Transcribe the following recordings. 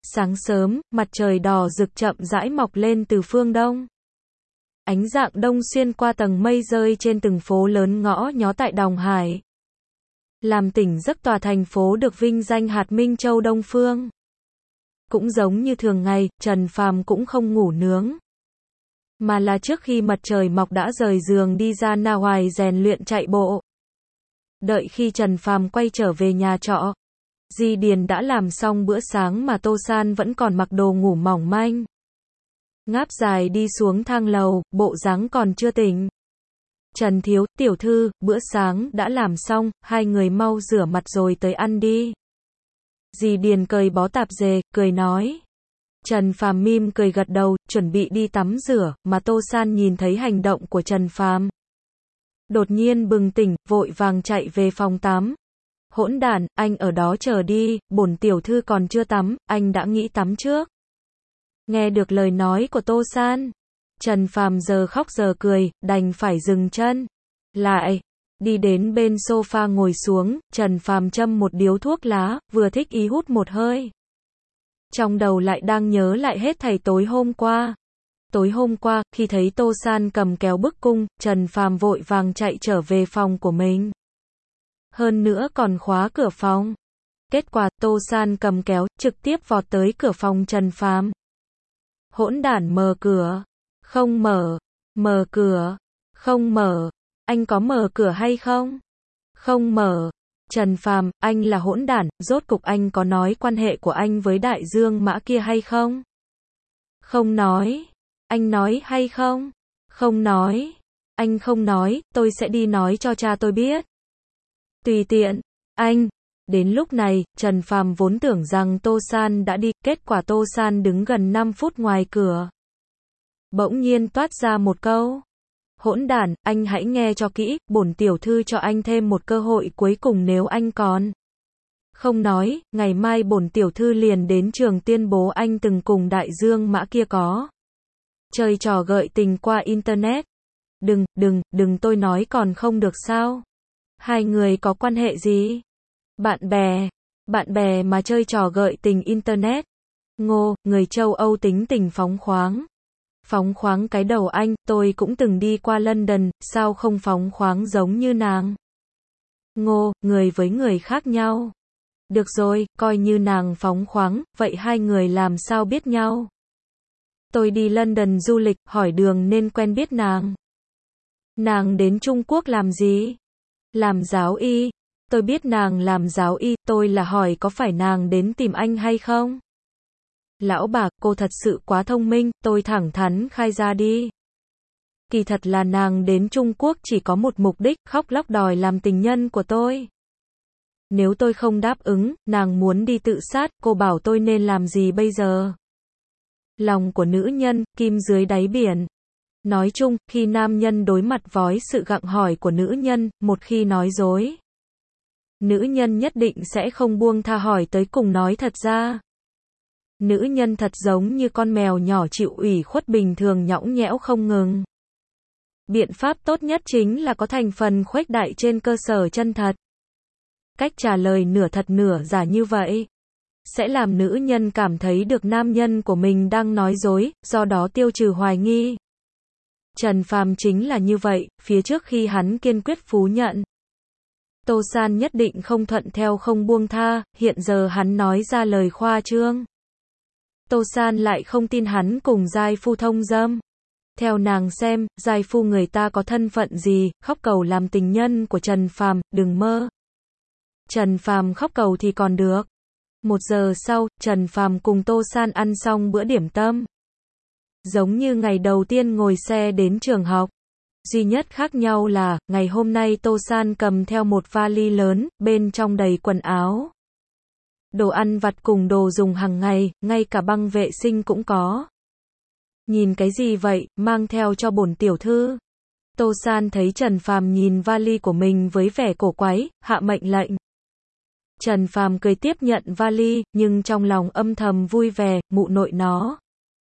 Sáng sớm, mặt trời đỏ rực chậm rãi mọc lên từ phương đông. Ánh rạng đông xuyên qua tầng mây rơi trên từng phố lớn ngõ nhó tại Đồng Hải. Làm tỉnh giấc tòa thành phố được vinh danh hạt Minh Châu Đông Phương. Cũng giống như thường ngày, Trần Phàm cũng không ngủ nướng. Mà là trước khi mặt trời mọc đã rời giường đi ra Na Hoài rèn luyện chạy bộ. Đợi khi Trần Phàm quay trở về nhà trọ, Di Điền đã làm xong bữa sáng mà Tô San vẫn còn mặc đồ ngủ mỏng manh. Ngáp dài đi xuống thang lầu, bộ dáng còn chưa tỉnh. Trần Thiếu, tiểu thư, bữa sáng đã làm xong, hai người mau rửa mặt rồi tới ăn đi. Di Điền cởi bó tạp dề, cười nói. Trần Phàm mỉm cười gật đầu, chuẩn bị đi tắm rửa, mà Tô San nhìn thấy hành động của Trần Phàm. Đột nhiên bừng tỉnh, vội vàng chạy về phòng tắm. Hỗn đản, anh ở đó chờ đi, bổn tiểu thư còn chưa tắm, anh đã nghĩ tắm trước. Nghe được lời nói của Tô San, Trần Phàm giờ khóc giờ cười, đành phải dừng chân. Lại, đi đến bên sofa ngồi xuống, Trần Phàm châm một điếu thuốc lá, vừa thích ý hút một hơi. Trong đầu lại đang nhớ lại hết thảy tối hôm qua. Tối hôm qua, khi thấy Tô San cầm kéo bức cung, Trần Phàm vội vàng chạy trở về phòng của mình. Hơn nữa còn khóa cửa phòng. Kết quả, Tô San cầm kéo, trực tiếp vọt tới cửa phòng Trần Phàm. Hỗn đản, mở cửa. Không mở. Mở cửa. Không mở. Anh có mở cửa hay không? Không mở. Trần Phàm, anh là hỗn đản, rốt cục anh có nói quan hệ của anh với đại dương mã kia hay không? Không nói. Anh nói hay không? Không nói. Anh không nói, tôi sẽ đi nói cho cha tôi biết. Tùy tiện. Anh. Đến lúc này, Trần Phàm vốn tưởng rằng Tô San đã đi, kết quả Tô San đứng gần 5 phút ngoài cửa. Bỗng nhiên toát ra một câu. Hỗn đản, anh hãy nghe cho kỹ, bổn tiểu thư cho anh thêm một cơ hội cuối cùng nếu anh còn không nói, ngày mai bổn tiểu thư liền đến trường tuyên bố anh từng cùng đại dương mã kia có chơi trò gợi tình qua internet. Đừng, tôi nói còn không được sao? Hai người có quan hệ gì? Bạn bè mà chơi trò gợi tình internet. Ngô, người châu Âu tính tình phóng khoáng. Phóng khoáng cái đầu anh, tôi cũng từng đi qua London, sao không phóng khoáng giống như nàng? Ngô, người với người khác nhau. Được rồi, coi như nàng phóng khoáng, vậy hai người làm sao biết nhau? Tôi đi London du lịch, hỏi đường nên quen biết nàng. Nàng đến Trung Quốc làm gì? Làm giáo y. Tôi biết nàng làm giáo y, tôi là hỏi có phải nàng đến tìm anh hay không? Lão bà, cô thật sự quá thông minh, tôi thẳng thắn khai ra đi. Kỳ thật là nàng đến Trung Quốc chỉ có một mục đích, khóc lóc đòi làm tình nhân của tôi. Nếu tôi không đáp ứng, nàng muốn đi tự sát, cô bảo tôi nên làm gì bây giờ? Lòng của nữ nhân, kim dưới đáy biển. Nói chung, khi nam nhân đối mặt với sự gặng hỏi của nữ nhân, một khi nói dối, nữ nhân nhất định sẽ không buông tha hỏi tới cùng nói thật ra. Nữ nhân thật giống như con mèo nhỏ chịu ủy khuất bình thường nhõng nhẽo không ngừng. Biện pháp tốt nhất chính là có thành phần khuếch đại trên cơ sở chân thật. Cách trả lời nửa thật nửa giả như vậy sẽ làm nữ nhân cảm thấy được nam nhân của mình đang nói dối, do đó tiêu trừ hoài nghi. Trần Phàm chính là như vậy, phía trước khi hắn kiên quyết phủ nhận Tô San nhất định không thuận theo không buông tha, hiện giờ hắn nói ra lời khoa trương. Tô San lại không tin hắn cùng giai phu thông dâm. Theo nàng xem, giai phu người ta có thân phận gì, khóc cầu làm tình nhân của Trần Phàm, đừng mơ. Trần Phàm khóc cầu thì còn được. 1 giờ sau, Trần Phàm cùng Tô San ăn xong bữa điểm tâm. Giống như ngày đầu tiên ngồi xe đến trường học. Duy nhất khác nhau là, ngày hôm nay Tô San cầm theo một vali lớn, bên trong đầy quần áo, đồ ăn vặt cùng đồ dùng hàng ngày, ngay cả băng vệ sinh cũng có. Nhìn cái gì vậy, mang theo cho bổn tiểu thư. Tô San thấy Trần Phàm nhìn vali của mình với vẻ cổ quái, hạ mệnh lệnh. Trần Phàm cười tiếp nhận vali, nhưng trong lòng âm thầm vui vẻ, mụ nội nó.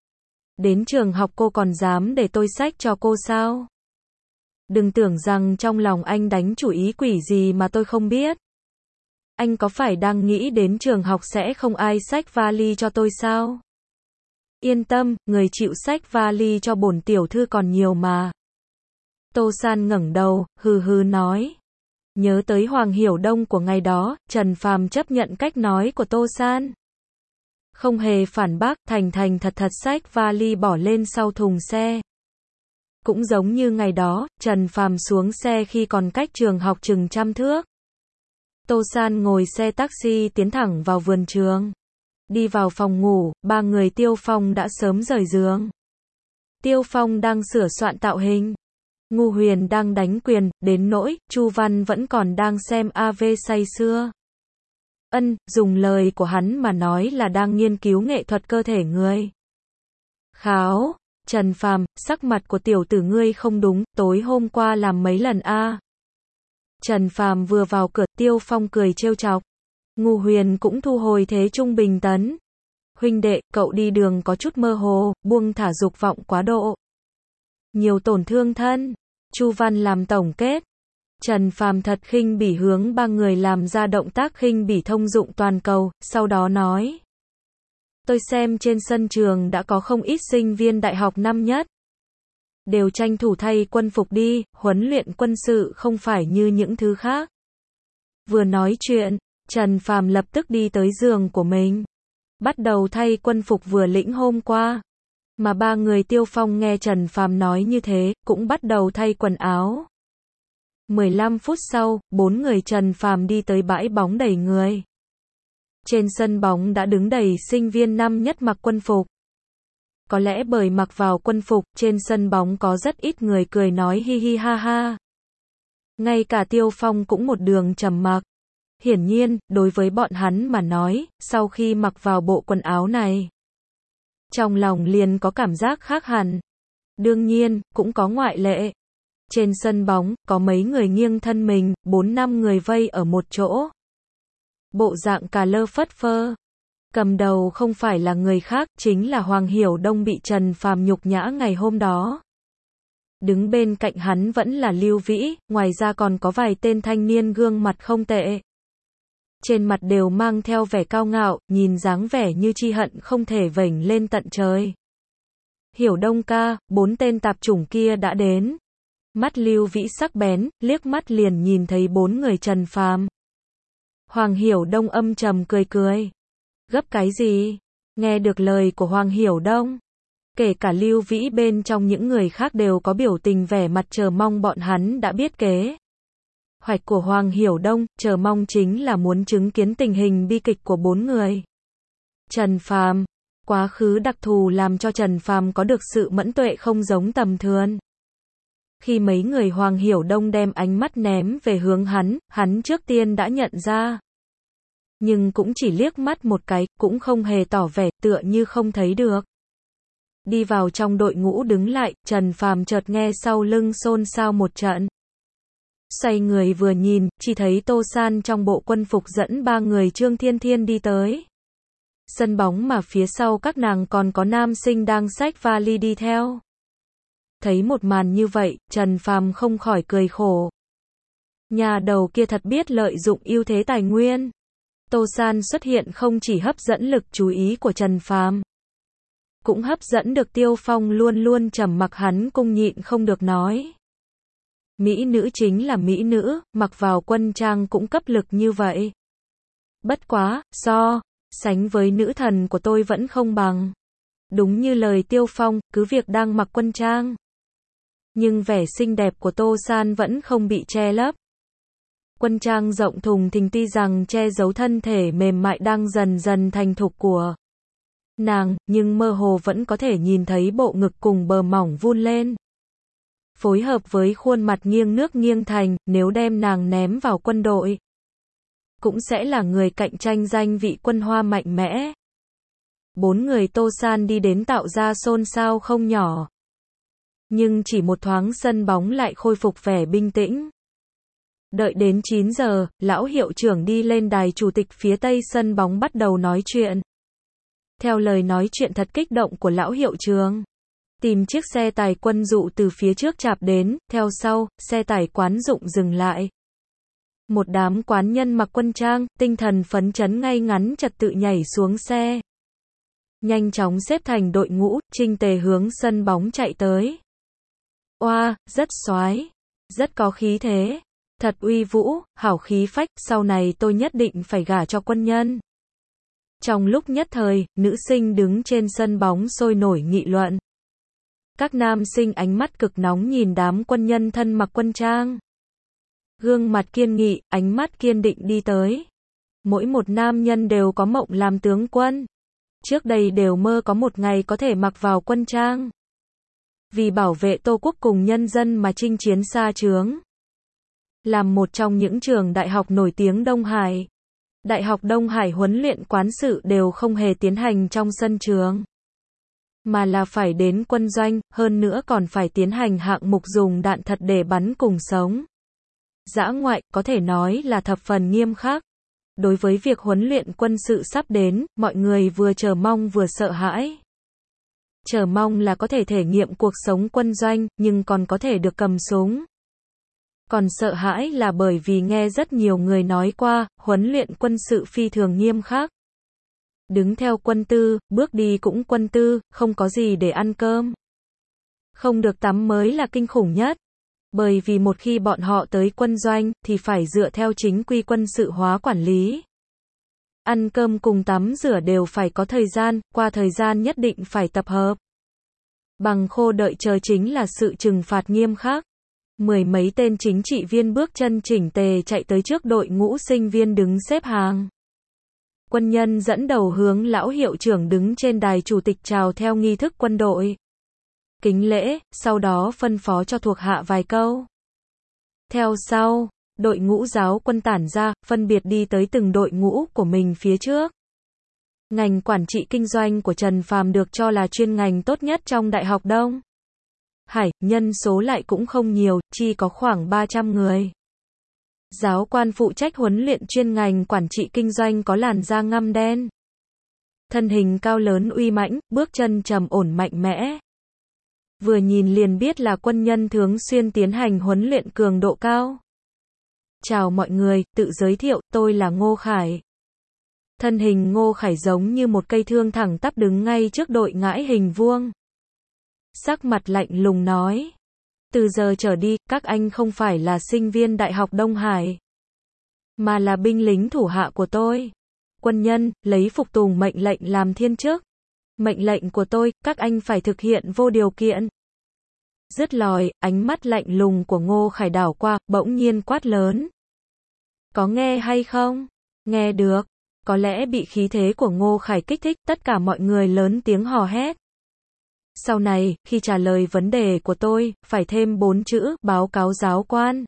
Đến trường học cô còn dám để tôi xách cho cô sao? Đừng tưởng rằng trong lòng anh đánh chủ ý quỷ gì mà tôi không biết. Anh có phải đang nghĩ đến trường học sẽ không ai xách vali cho tôi sao? Yên tâm, người chịu xách vali cho bổn tiểu thư còn nhiều mà. Tô San ngẩng đầu, hừ hừ nói. Nhớ tới Hoàng Hiểu Đông của ngày đó, Trần Phàm chấp nhận cách nói của Tô San. Không hề phản bác, thành thành thật thật xách vali bỏ lên sau thùng xe. Cũng giống như ngày đó, Trần Phàm xuống xe khi còn cách trường học chừng 100 thước. Tô San ngồi xe taxi tiến thẳng vào vườn trường. Đi vào phòng ngủ, ba người Tiêu Phong đã sớm rời giường. Tiêu Phong đang sửa soạn tạo hình. Ngô Huyền đang đánh quyền, đến nỗi, Chu Văn vẫn còn đang xem AV say sưa. Dùng lời của hắn mà nói là đang nghiên cứu nghệ thuật cơ thể người. Kháo, Trần Phàm, sắc mặt của tiểu tử ngươi không đúng, tối hôm qua làm mấy lần a? Trần Phàm vừa vào cửa, Tiêu Phong cười trêu chọc. Ngô Huyền cũng thu hồi thế trung bình tấn. Huynh đệ, cậu đi đường có chút mơ hồ, buông thả dục vọng quá độ. Nhiều tổn thương thân. Chu Văn làm tổng kết. Trần Phàm thật khinh bỉ hướng ba người làm ra động tác khinh bỉ thông dụng toàn cầu, sau đó nói. Tôi xem trên sân trường đã có không ít sinh viên đại học năm nhất. Đều tranh thủ thay quân phục đi, huấn luyện quân sự không phải như những thứ khác. Vừa nói chuyện, Trần Phàm lập tức đi tới giường của mình. Bắt đầu thay quân phục vừa lĩnh hôm qua. Mà ba người Tiêu Phong nghe Trần Phàm nói như thế, cũng bắt đầu thay quần áo. 15 phút sau, 4 người Trần Phàm đi tới bãi bóng đầy người. Trên sân bóng đã đứng đầy sinh viên năm nhất mặc quân phục. Có lẽ bởi mặc vào quân phục, trên sân bóng có rất ít người cười nói hi hi ha ha. Ngay cả Tiêu Phong cũng một đường trầm mặc. Hiển nhiên, đối với bọn hắn mà nói, sau khi mặc vào bộ quần áo này, trong lòng liền có cảm giác khác hẳn. Đương nhiên, cũng có ngoại lệ. Trên sân bóng, có mấy người nghiêng thân mình, 4-5 người vây ở một chỗ. Bộ dạng cà lơ phất phơ. Cầm đầu không phải là người khác, chính là Hoàng Hiểu Đông bị Trần Phàm nhục nhã ngày hôm đó. Đứng bên cạnh hắn vẫn là Lưu Vĩ, ngoài ra còn có vài tên thanh niên gương mặt không tệ. Trên mặt đều mang theo vẻ cao ngạo, nhìn dáng vẻ như chi hận không thể vểnh lên tận trời. Hiểu Đông ca, 4 tên tạp chủng kia đã đến. Mắt Lưu Vĩ sắc bén, liếc mắt liền nhìn thấy 4 người Trần Phàm. Hoàng Hiểu Đông âm trầm cười cười. Gấp cái gì? Nghe được lời của Hoàng Hiểu Đông, kể cả Lưu Vĩ bên trong những người khác đều có biểu tình vẻ mặt chờ mong bọn hắn đã biết kế hoạch của Hoàng Hiểu Đông, chờ mong chính là muốn chứng kiến tình hình bi kịch của 4 người. Trần Phàm, quá khứ đặc thù làm cho Trần Phàm có được sự mẫn tuệ không giống tầm thường. Khi mấy người Hoàng Hiểu Đông đem ánh mắt ném về hướng hắn trước tiên đã nhận ra. Nhưng cũng chỉ liếc mắt một cái, cũng không hề tỏ vẻ, tựa như không thấy được. Đi vào trong đội ngũ đứng lại, Trần Phàm chợt nghe sau lưng xôn xao một trận. Xoay người vừa nhìn, chỉ thấy Tô San trong bộ quân phục dẫn 3 người Trương Thiên Thiên đi tới. Sân bóng mà phía sau các nàng còn có nam sinh đang xách vali đi theo. Thấy một màn như vậy, Trần Phàm không khỏi cười khổ. Nhà đầu kia thật biết lợi dụng ưu thế tài nguyên. Tô San xuất hiện không chỉ hấp dẫn lực chú ý của Trần Phàm, cũng hấp dẫn được Tiêu Phong luôn luôn trầm mặc hắn cung nhịn không được nói. Mỹ nữ chính là mỹ nữ, mặc vào quân trang cũng cấp lực như vậy. Bất quá, so sánh với nữ thần của tôi vẫn không bằng. Đúng như lời Tiêu Phong, cứ việc đang mặc quân trang, nhưng vẻ xinh đẹp của Tô San vẫn không bị che lấp. Quân trang rộng thùng thình tuy rằng che giấu thân thể mềm mại đang dần dần thành thục của nàng, nhưng mơ hồ vẫn có thể nhìn thấy bộ ngực cùng bờ mỏng vun lên. Phối hợp với khuôn mặt nghiêng nước nghiêng thành, nếu đem nàng ném vào quân đội, cũng sẽ là người cạnh tranh danh vị quân hoa mạnh mẽ. 4 người Tô San đi đến tạo ra xôn xao không nhỏ. Nhưng chỉ một thoáng sân bóng lại khôi phục vẻ bình tĩnh. Đợi đến 9 giờ, lão hiệu trưởng đi lên đài chủ tịch phía tây sân bóng bắt đầu nói chuyện. Theo lời nói chuyện thật kích động của lão hiệu trưởng, tìm chiếc xe tải quân dụ từ phía trước chạp đến, theo sau, xe tải quán dụng dừng lại. Một đám quán nhân mặc quân trang, tinh thần phấn chấn ngay ngắn trật tự nhảy xuống xe. Nhanh chóng xếp thành đội ngũ, chỉnh tề hướng sân bóng chạy tới. Oa, rất soái, rất có khí thế, thật uy vũ, hảo khí phách, sau này tôi nhất định phải gả cho quân nhân. Trong lúc nhất thời, nữ sinh đứng trên sân bóng sôi nổi nghị luận. Các nam sinh ánh mắt cực nóng nhìn đám quân nhân thân mặc quân trang. Gương mặt kiên nghị, ánh mắt kiên định đi tới. Mỗi một nam nhân đều có mộng làm tướng quân. Trước đây đều mơ có một ngày có thể mặc vào quân trang. Vì bảo vệ Tổ quốc cùng nhân dân mà chinh chiến xa chướng. Làm một trong những trường đại học nổi tiếng Đông Hải. Đại học Đông Hải huấn luyện quán sự đều không hề tiến hành trong sân trường. Mà là phải đến quân doanh, hơn nữa còn phải tiến hành hạng mục dùng đạn thật để bắn cùng sống. Dã ngoại, có thể nói là thập phần nghiêm khắc. Đối với việc huấn luyện quân sự sắp đến, mọi người vừa chờ mong vừa sợ hãi. Chờ mong là có thể thể nghiệm cuộc sống quân doanh, nhưng còn có thể được cầm súng. Còn sợ hãi là bởi vì nghe rất nhiều người nói qua, huấn luyện quân sự phi thường nghiêm khắc. Đứng theo quân tư, bước đi cũng quân tư, không có gì để ăn cơm. Không được tắm mới là kinh khủng nhất. Bởi vì một khi bọn họ tới quân doanh, thì phải dựa theo chính quy quân sự hóa quản lý. Ăn cơm cùng tắm rửa đều phải có thời gian, qua thời gian nhất định phải tập hợp. Bằng khô đợi chờ chính là sự trừng phạt nghiêm khắc. Mười mấy tên chính trị viên bước chân chỉnh tề chạy tới trước đội ngũ sinh viên đứng xếp hàng. Quân nhân dẫn đầu hướng lão hiệu trưởng đứng trên đài chủ tịch chào theo nghi thức quân đội. Kính lễ, sau đó phân phó cho thuộc hạ vài câu. Theo sau, đội ngũ giáo quân tản ra, phân biệt đi tới từng đội ngũ của mình phía trước. Ngành quản trị kinh doanh của Trần Phàm được cho là chuyên ngành tốt nhất trong Đại học Đông Hải, nhân số lại cũng không nhiều, chỉ có khoảng 300 người. Giáo quan phụ trách huấn luyện chuyên ngành quản trị kinh doanh có làn da ngăm đen. Thân hình cao lớn uy mãnh, bước chân trầm ổn mạnh mẽ. Vừa nhìn liền biết là quân nhân thường xuyên tiến hành huấn luyện cường độ cao. Chào mọi người, tự giới thiệu, tôi là Ngô Khải. Thân hình Ngô Khải giống như một cây thương thẳng tắp đứng ngay trước đội ngãi hình vuông. Sắc mặt lạnh lùng nói. Từ giờ trở đi, các anh không phải là sinh viên Đại học Đông Hải. Mà là binh lính thủ hạ của tôi. Quân nhân, lấy phục tùng mệnh lệnh làm thiên chức. Mệnh lệnh của tôi, các anh phải thực hiện vô điều kiện. Dứt lời, ánh mắt lạnh lùng của Ngô Khải đảo qua, bỗng nhiên quát lớn. Có nghe hay không? Nghe được. Có lẽ bị khí thế của Ngô Khải kích thích, tất cả mọi người lớn tiếng hò hét. Sau này, khi trả lời vấn đề của tôi, phải thêm 4 chữ, báo cáo giáo quan.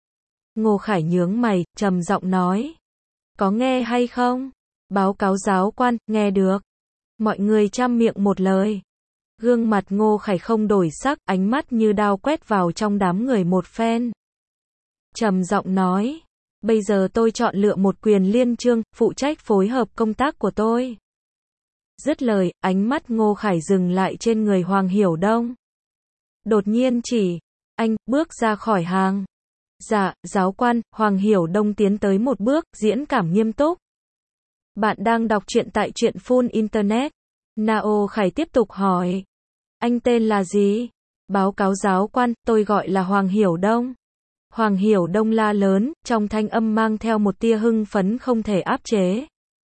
Ngô Khải nhướng mày, trầm giọng nói. Có nghe hay không? Báo cáo giáo quan, nghe được. Mọi người chăm miệng một lời. Gương mặt Ngô Khải không đổi sắc, ánh mắt như đao quét vào trong đám người một phen. Trầm giọng nói. Bây giờ tôi chọn lựa một quyền liên chương, phụ trách phối hợp công tác của tôi. Dứt lời, ánh mắt Ngô Khải dừng lại trên người Hoàng Hiểu Đông. Đột nhiên chỉ, anh, bước ra khỏi hàng. Dạ, giáo quan, Hoàng Hiểu Đông tiến tới một bước, diễn cảm nghiêm túc. Bạn đang đọc truyện tại truyện Full Internet. Nao Khải tiếp tục hỏi. Anh tên là gì? Báo cáo giáo quan, tôi gọi là Hoàng Hiểu Đông. Hoàng Hiểu Đông la lớn, trong thanh âm mang theo một tia hưng phấn không thể áp chế.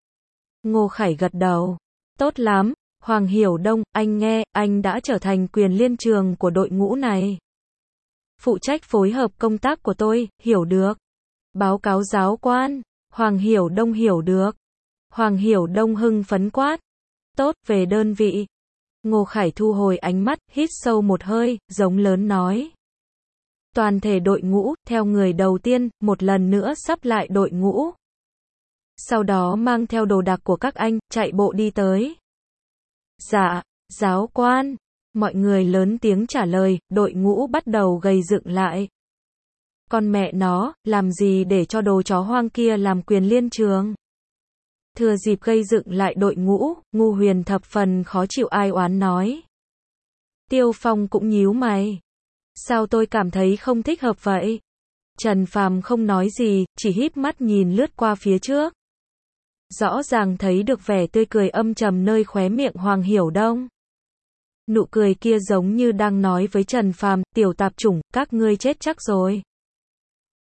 Ngô Khải gật đầu. Tốt lắm, Hoàng Hiểu Đông, anh nghe, anh đã trở thành quyền liên trường của đội ngũ này. Phụ trách phối hợp công tác của tôi, hiểu được. Báo cáo giáo quan, Hoàng Hiểu Đông hiểu được. Hoàng Hiểu Đông hưng phấn quát. Tốt, về đơn vị. Ngô Khải thu hồi ánh mắt, hít sâu một hơi, giống lớn nói. Toàn thể đội ngũ, theo người đầu tiên, một lần nữa sắp lại đội ngũ. Sau đó mang theo đồ đạc của các anh, chạy bộ đi tới. Dạ, giáo quan. Mọi người lớn tiếng trả lời, đội ngũ bắt đầu gầy dựng lại. Con mẹ nó, làm gì để cho đồ chó hoang kia làm quyền liên trường? Thừa dịp gây dựng lại đội ngũ, Ngu Huyền thập phần khó chịu ai oán nói. Tiêu Phong cũng nhíu mày. Sao tôi cảm thấy không thích hợp vậy? Trần Phàm không nói gì, chỉ híp mắt nhìn lướt qua phía trước. Rõ ràng thấy được vẻ tươi cười âm trầm nơi khóe miệng Hoàng Hiểu Đông. Nụ cười kia giống như đang nói với Trần Phàm, tiểu tạp chủng, các ngươi chết chắc rồi.